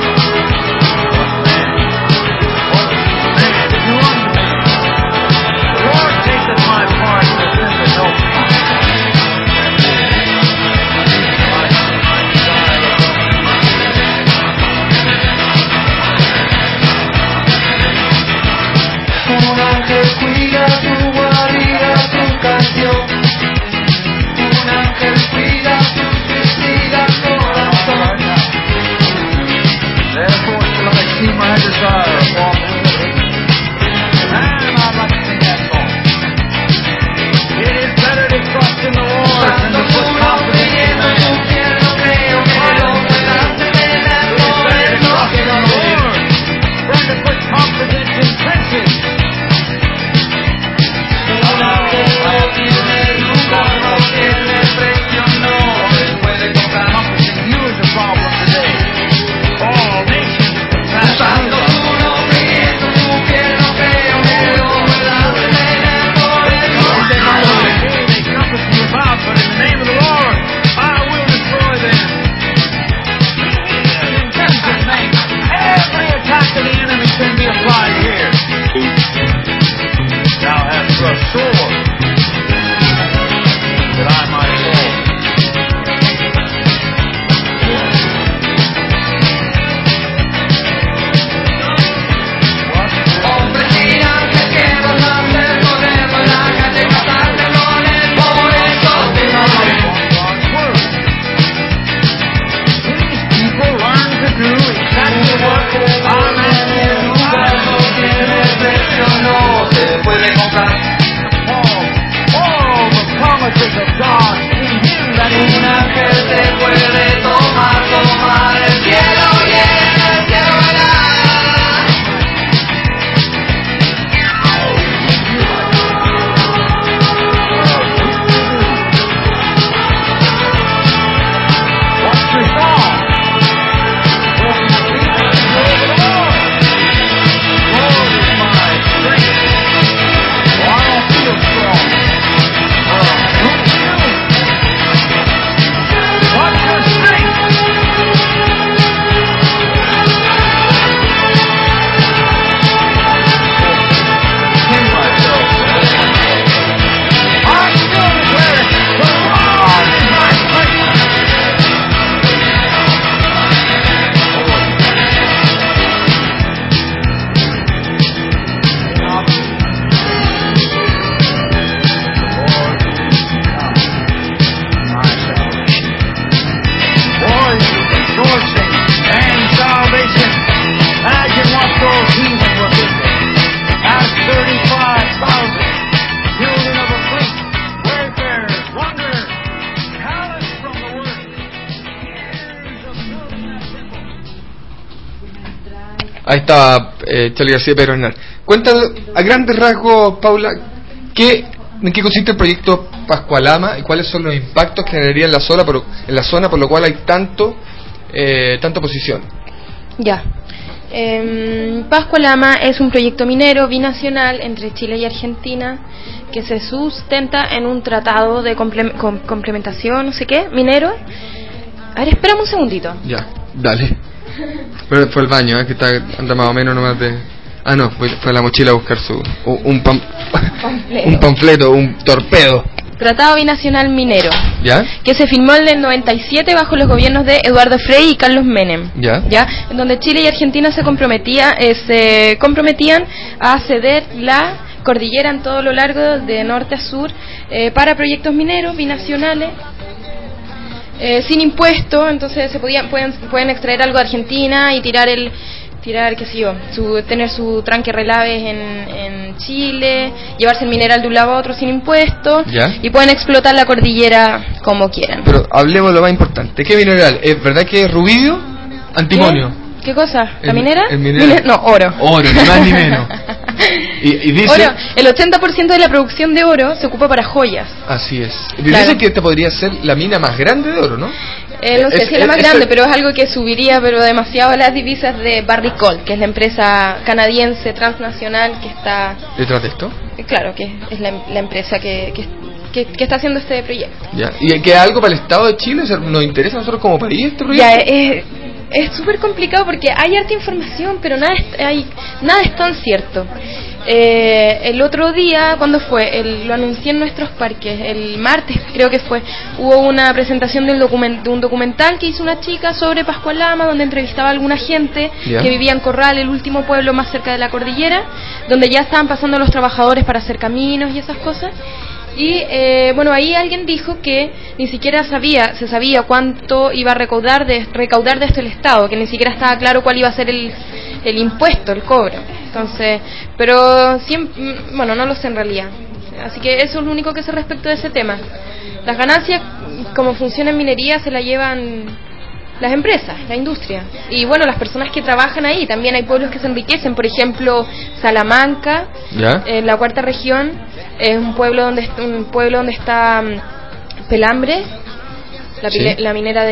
Thank you. Ahí está eh, Charlie García y Pedro Hernández. Cuéntanos, a grandes rasgos, Paula, ¿qué, ¿en qué consiste el proyecto Pascualama y cuáles son los impactos que generaría en la zona, por, en la zona por lo cual hay tanto eh, tanta oposición? Ya. Eh, Pascualama es un proyecto minero binacional entre Chile y Argentina que se sustenta en un tratado de comple- com- complementación, no sé qué, minero. A ver, espérame un segundito. Ya, dale. Fue, fue el baño, ¿eh? Que está, anda más o menos nomás de... Ah, no, fue, fue a la mochila a buscar su un, un, pam, un panfleto, un torpedo. Tratado binacional minero. ¿Ya? Que se firmó en el noventa y siete bajo los gobiernos de Eduardo Frei y Carlos Menem. ¿Ya? ¿Ya? En donde Chile y Argentina se comprometía, eh, se comprometían a ceder la cordillera en todo lo largo de norte a sur eh, para proyectos mineros binacionales. Eh, sin impuesto, entonces se podían pueden pueden extraer algo de Argentina y tirar el tirar qué sé yo, su, tener su tranque relaves en, en Chile, llevarse el mineral de un lado a otro sin impuesto. ¿Ya? Y pueden explotar la cordillera como quieran. Pero hablemos de lo más importante. ¿Qué mineral? ¿Es verdad que es rubidio? Antimonio. ¿Qué, ¿Qué cosa? ¿La El- minera? el mineral. Mine- no, oro. Oro, ni más ni menos. Y, y dice... Oro, el ochenta por ciento de la producción de oro se ocupa para joyas. Así es. Y Claro. dicen que esta podría ser la mina más grande de oro, ¿no? Eh, no sé Es- si es la es- más es- grande, pero es algo que subiría pero demasiado las divisas de Barrick-Gold, que es la empresa canadiense transnacional que está, ¿Detrás de esto? eh, claro, que es la, la empresa que, que, que, que está haciendo este proyecto. ¿Ya? ¿Y que algo para el Estado de Chile? O sea, ¿nos interesa a nosotros como país este proyecto? Ya, es es súper complicado porque hay harta información, pero nada es, hay, nada es tan cierto. Eh, el otro día, ¿cuándo fue? El, lo anuncié en nuestros parques, el martes creo que fue, hubo una presentación del document, de un documental que hizo una chica sobre Pascualama, donde entrevistaba a alguna gente Ya. que vivía en Corral, el último pueblo más cerca de la cordillera, donde ya estaban pasando los trabajadores para hacer caminos y esas cosas. Y eh, bueno, ahí alguien dijo que ni siquiera sabía, se sabía cuánto iba a recaudar de, recaudar de esto el Estado, que ni siquiera estaba claro cuál iba a ser el, el impuesto, el cobro. Entonces, pero siempre, bueno, no lo sé en realidad. Así que eso es lo único que sé respecto de ese tema. Las ganancias, como funciona en minería, se la llevan las empresas, la industria. Y bueno, las personas que trabajan ahí, también hay pueblos que se enriquecen. Por ejemplo, Salamanca, ¿Ya? en la cuarta región, es un pueblo donde est- un pueblo donde está mm, Pelambre, la, Sí. pile- la minera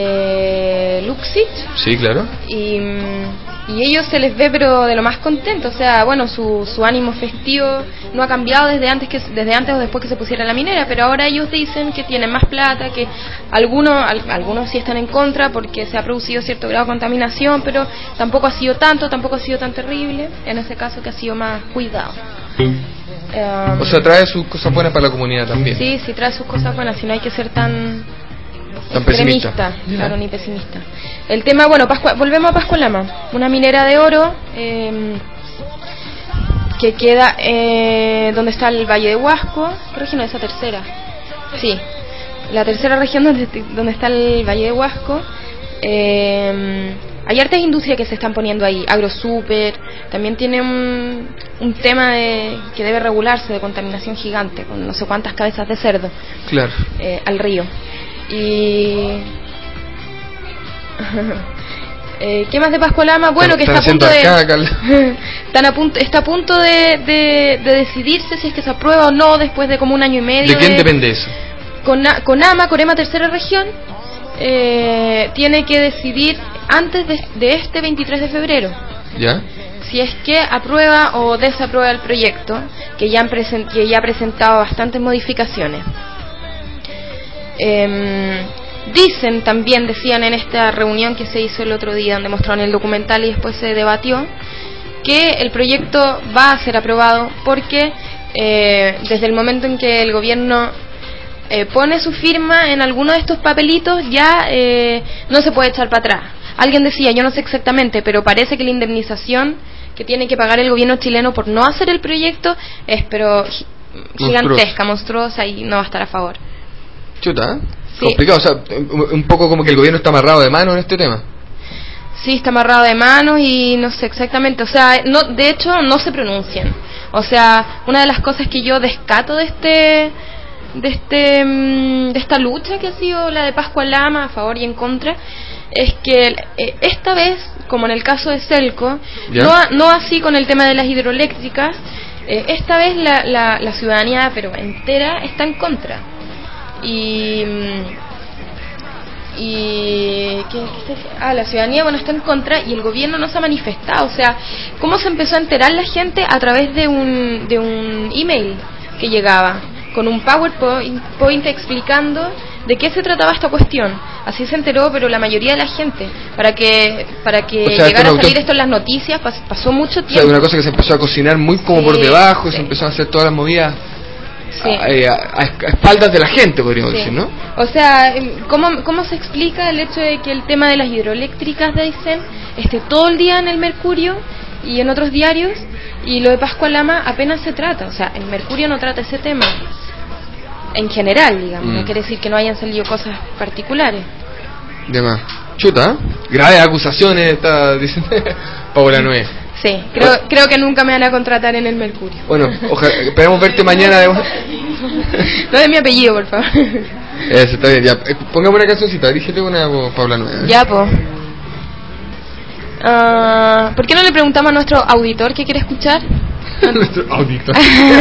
de Luxich, Sí, claro. y, mm, y ellos se les ve pero de lo más contento. O sea, bueno, su, su ánimo festivo no ha cambiado desde antes que desde antes o después que se pusiera la minera, pero ahora ellos dicen que tienen más plata, que algunos al- algunos sí están en contra porque se ha producido cierto grado de contaminación, pero tampoco ha sido tanto, tampoco ha sido tan terrible, en ese caso que ha sido más cuidado. Um, O sea, trae sus cosas buenas para la comunidad también. Sí, sí trae sus cosas buenas, si no hay que ser tan Tan pesimista. extremista, Ya. claro, ni pesimista. El tema, bueno, Pascua, volvemos a Pascualama, una minera de oro eh, que queda eh, donde está el Valle de Huasco. ¿Qué región es esa tercera? Sí, la tercera región donde, donde está el Valle de Huasco. Eh, hay hartas industrias que se están poniendo ahí, AgroSuper, también tiene un, un tema de, que debe regularse de contaminación gigante, con no sé cuántas cabezas de cerdo Claro. eh, al río. Y eh, ¿qué más de Pascualama? Bueno, que Están está a punto haciendo de arcada, Carla. están a punto, está a punto de, de, de decidirse si es que se aprueba o no después de como un año y medio. ¿De quién depende eso? Con Conama, Corema Tercera Región, eh, tiene que decidir antes de, de este veintitrés de febrero ¿Ya? si es que aprueba o desaprueba el proyecto, que ya han presen- que ya ha presentado bastantes modificaciones. Em, dicen también, decían en esta reunión que se hizo el otro día, donde mostraron el documental y después se debatió, que el proyecto va a ser aprobado porque eh, desde el momento en que el gobierno eh, pone su firma en alguno de estos papelitos, ya eh, no se puede echar para atrás. Alguien decía, yo no sé exactamente, pero parece que la indemnización que tiene que pagar el gobierno chileno por no hacer el proyecto es pero gi- gigantesca, monstruosa, y no va a estar a favor. Chuta, ¿eh? Sí. Complicado, o sea, un un poco como que el gobierno está amarrado de mano en este tema. Sí, está amarrado de manos y no sé exactamente, o sea, no, de hecho no se pronuncian. O sea, una de las cosas que yo descato de este de este mm, de esta lucha que ha sido la de Pascualama a favor y en contra, es que eh, esta vez, como en el caso de Selco, ¿Ya? no, a- no así con el tema de las hidroeléctricas, eh, esta vez la, la, la ciudadanía, pero entera, está en contra. Y... mm, y ¿qué, qué está- ah, la ciudadanía, bueno, está en contra y el gobierno no se ha manifestado. O sea, ¿cómo se empezó a enterar la gente? A través de un, de un email que llegaba con un PowerPoint point explicando de qué se trataba esta cuestión. Así se enteró, pero la mayoría de la gente, para que para que O sea, llegara esto a salir no- esto en las noticias, pas- pasó mucho O sea, tiempo. una cosa que se empezó a cocinar muy como Sí, por debajo, y sí. se empezó a hacer todas las movidas Sí. a, eh, a- a espaldas de la gente, podríamos Sí. decir, ¿no? O sea, em, ¿cómo, ¿cómo se explica el hecho de que el tema de las hidroeléctricas de Aysén esté todo el día en el Mercurio y en otros diarios, y lo de Pascua Lama apenas se trata? O sea, el Mercurio no trata ese tema en general, digamos. Mm. No quiere decir que no hayan salido cosas particulares. De más. Chuta, ¿eh? Graves acusaciones, está diciendo Paula Noé. Sí, creo, creo que nunca me van a contratar en el Mercurio. Bueno, ojalá, esperamos verte mañana. De... No es mi apellido, por favor. Eso, está bien, ya. Eh, Pongamos una cancioncita, dígete una oh, Paula Noé. ¿eh? Ya, po. Ah, ¿por qué no le preguntamos a nuestro auditor qué quiere escuchar? Nuestro auditor.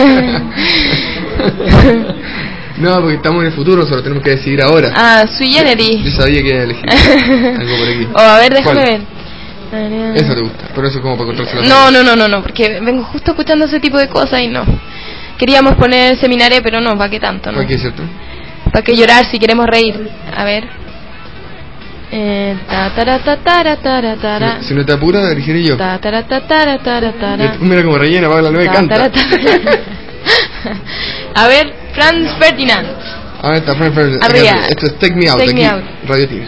No, porque estamos en el futuro, solo tenemos que decidir ahora. Ah, Sui Generis. Yo sabía que iba a elegir algo por aquí. O a ver, déjame ¿Cuál? ver. Eso te gusta, pero eso es como para controlarse la No, no, no, no, no, porque vengo justo escuchando ese tipo de cosas y no. Queríamos poner seminario, pero no, ¿para qué tanto? No? ¿Para qué es cierto? ¿Para qué llorar si queremos reír? A ver. Eh, ta, tara, ta, tara, tara, tara. Si, si no te apuras, elegiré yo. Ta, tara, ta, tara, tara, tara. Después mira como rellena, Paula Noé Ta, canta. tara, tara. A ver, Franz Ferdinand. A ver, está Frank Ferdinand. Arriba. Esto es Take Me Out, Take aquí, Me Out. Radio Tina.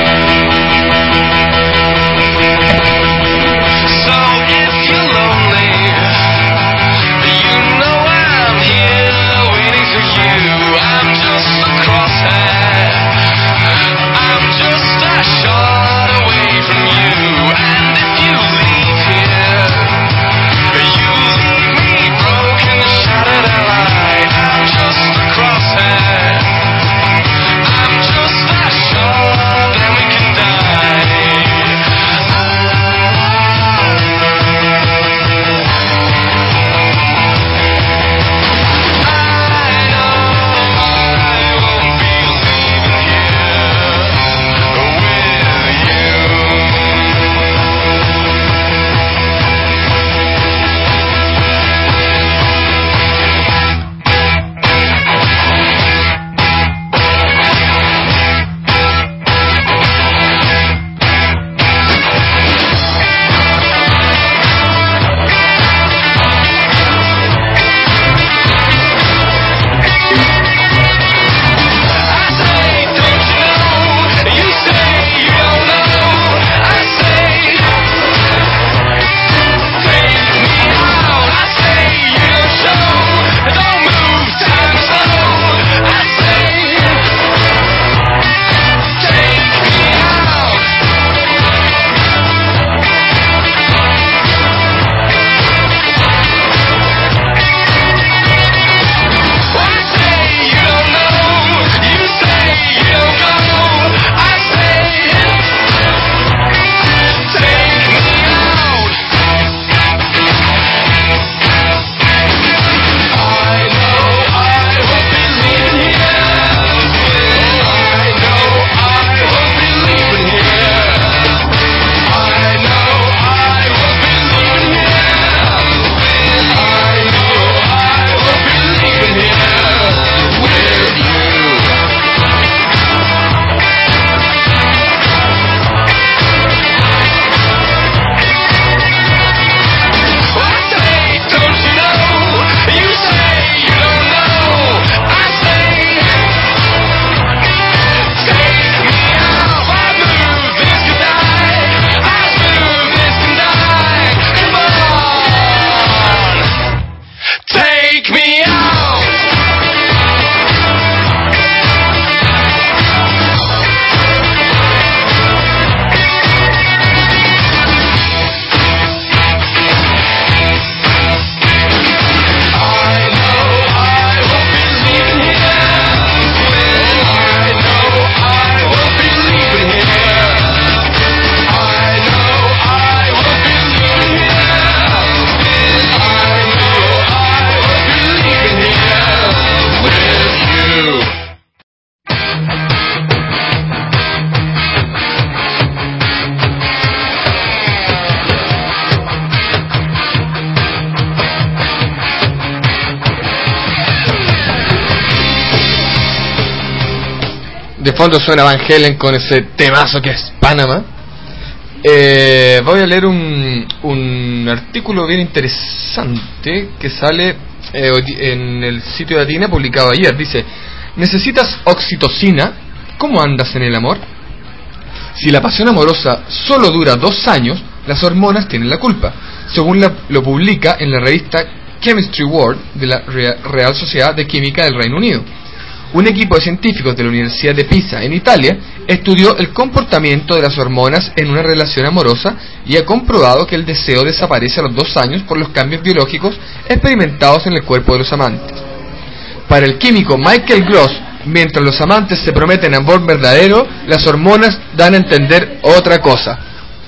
So if you're lonely, you know I'm here waiting for you. I'm just a crosshair. I'm just a shot away from you. And if you leave here, you leave me broken, shattered and alive. I'm just a crosshair. I'm just a shot De fondo suena Van Halen con ese temazo que es Panamá. Eh, voy a leer un, un artículo bien interesante que sale eh, en el sitio de Atina, publicado ayer. Dice: ¿necesitas oxitocina? ¿Cómo andas en el amor? Si la pasión amorosa solo dura dos años, las hormonas tienen la culpa, según la, lo publica en la revista Chemistry World de la Real Sociedad de Química del Reino Unido. Un equipo de científicos de la Universidad de Pisa, en Italia, estudió el comportamiento de las hormonas en una relación amorosa y ha comprobado que el deseo desaparece a los dos años por los cambios biológicos experimentados en el cuerpo de los amantes. Para el químico Michael Gross, mientras los amantes se prometen amor verdadero, las hormonas dan a entender otra cosa.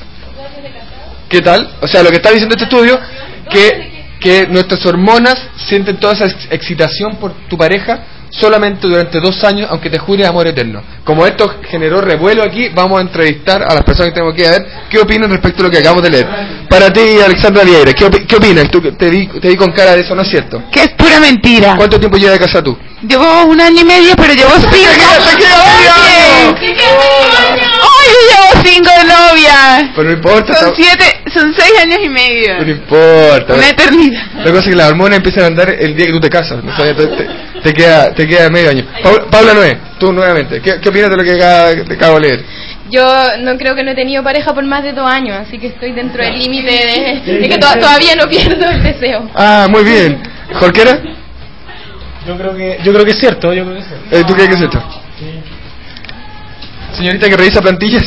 ¿Qué tal? O sea, lo que está diciendo este estudio, que, que nuestras hormonas sienten toda esa ex- excitación por tu pareja solamente durante dos años, aunque te jure amor eterno. Como esto generó revuelo aquí, vamos a entrevistar a las personas que tenemos que ver qué opinan respecto a lo que acabamos de leer. Para ti, Alexandra Vieira, ¿qué, opi- qué opinas? Tú, te, vi, te vi con cara de eso, ¿no es cierto? Que es pura mentira. ¿Cuánto tiempo llevas de casa tú? Llevo un año y medio, pero llevo cinco. ¡Te queda medio año! ¡Ay, yo llevo cinco de novia! Pero no importa. Son está- siete, son seis años y medio. No importa. Una eternidad. La cosa es que las hormonas empiezan a andar el día que tú te casas. ¿No? O sea, te, te, te queda, te queda medio año. Paula, Paula Noé, tú nuevamente. ¿Qué, qué opinas de lo que acabo, te acabo de leer? Yo no creo que no he tenido pareja por más de dos años, así que estoy dentro del límite de, de que to- todavía no pierdo el deseo. Ah, muy bien. ¿Jorquera? Yo creo que yo creo que es cierto, yo creo que es cierto. Eh, ¿Tú crees que es esto? Señorita que revisa plantillas,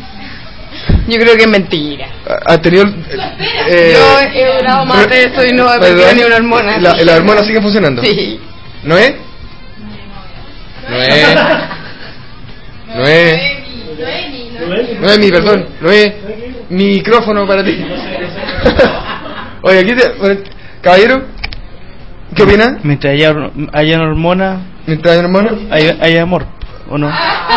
Yo creo que es mentira. ¿ha tenido...? Eh, Yo he durado más de eso y no he perdido ¿verdad? ni una hormona. ¿La, ¿Las hormonas siguen funcionando? Sí. ¿No es? No es. No es. No es mi, perdón. No es. Micrófono para ti. Oye, aquí te... bueno, caballero, ¿qué opinas? Mientras haya, haya hormonas, Mientras haya hormonas, hay, hay amor, ¿o no?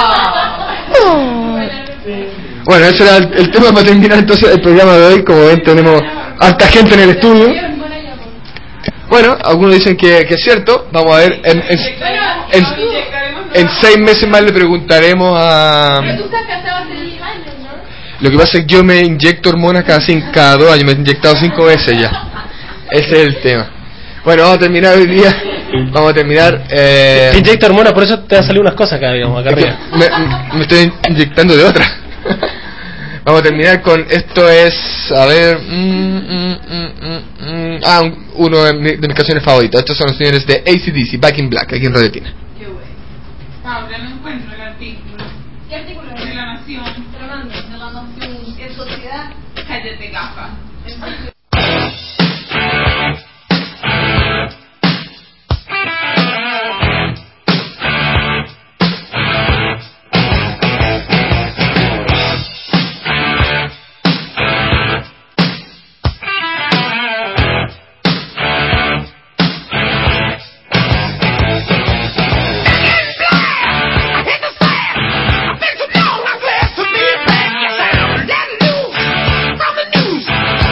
Bueno, ese era el, el tema para terminar entonces el programa de hoy. Como ven, tenemos harta gente en el estudio. Bueno, algunos dicen que, que es cierto. Vamos a ver, en, en, en, en seis meses más le preguntaremos a... Pero tú estás casado hace diez años, ¿no? Lo que pasa es que yo me inyecto hormonas cada, cinco, cada dos años. Me he inyectado cinco veces ya. Ese es el tema. Bueno, vamos a terminar hoy día. Vamos a terminar... Eh... Te inyecta hormonas, por eso te han salido unas cosas acá, digamos, acá Es que arriba. me, me estoy inyectando de otra. Vamos a terminar con esto es, a ver, mm, mm, mm, mm, mm, ah, un- uno de, mi- de mis canciones favoritas. Estos son los señores de A C D C, Back in Black, aquí en Radio Tina. Paula, no encuentro el artículo. ¿Qué artículo? De La Nación. Te lo mando. De La Nación. ¿En sociedad? Cállate, gafa. From the news,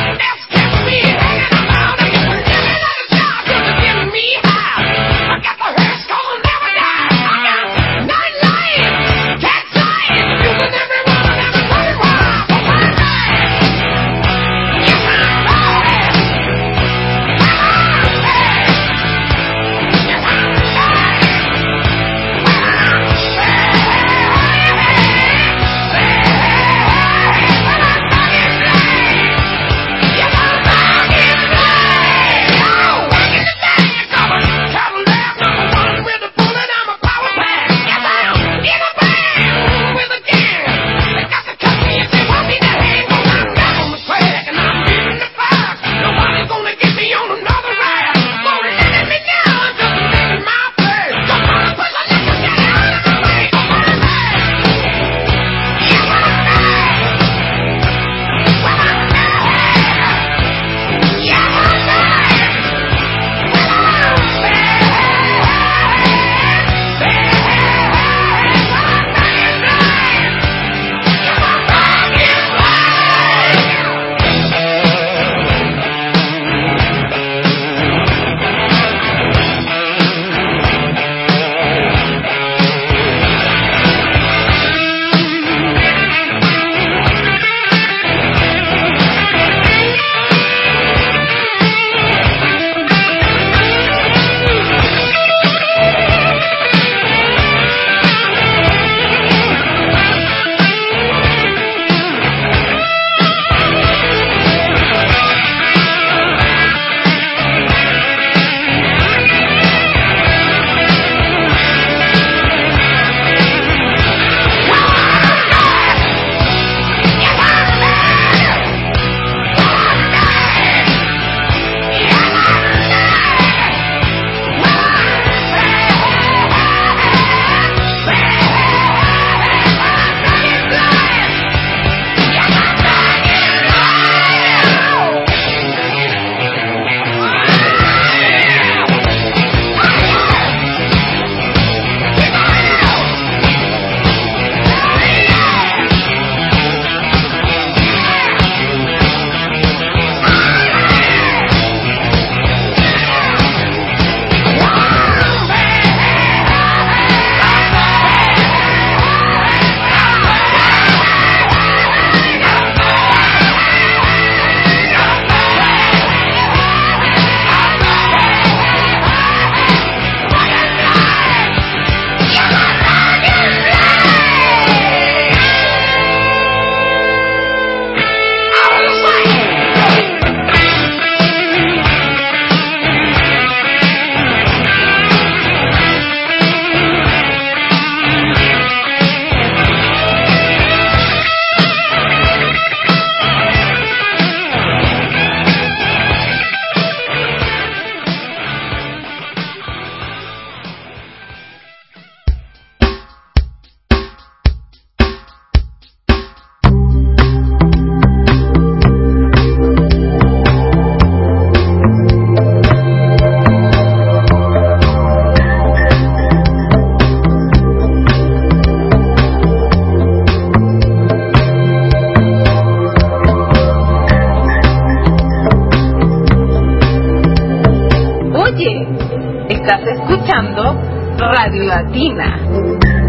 escuchando Radio Latina.